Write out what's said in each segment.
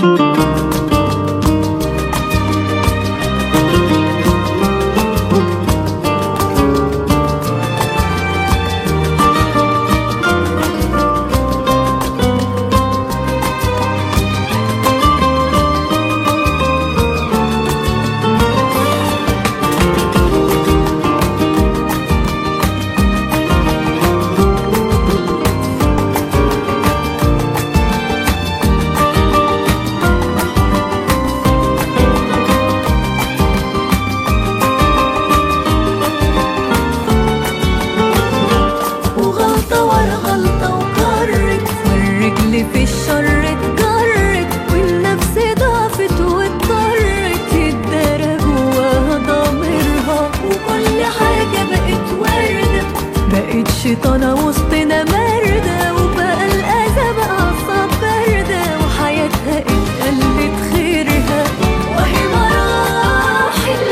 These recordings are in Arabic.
في الشر اتجرت والنفس ضعفت واضطرت تتدارى جواها ضميرها، وكل حاجة بقت وردة، بقت شيطانة وسطنا ماردة، وبقى الأذى بقى أعصاب باردة، وحياتها اتقلت خيرها، وهي مراحل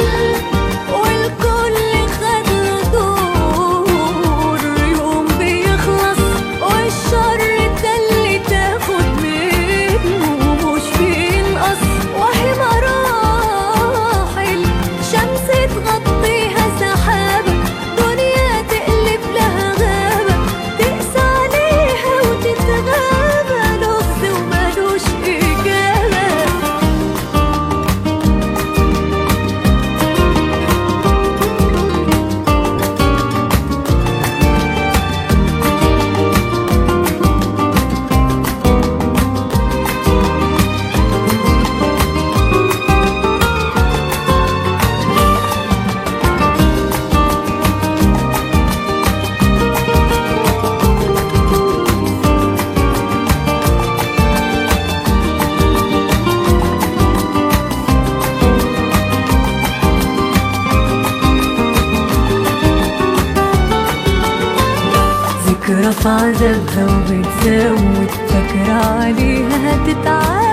والكل خد دور، يوم بيخلص والشر ذكرى في عذابها وبتزود، فاكرة عليها هتتعاد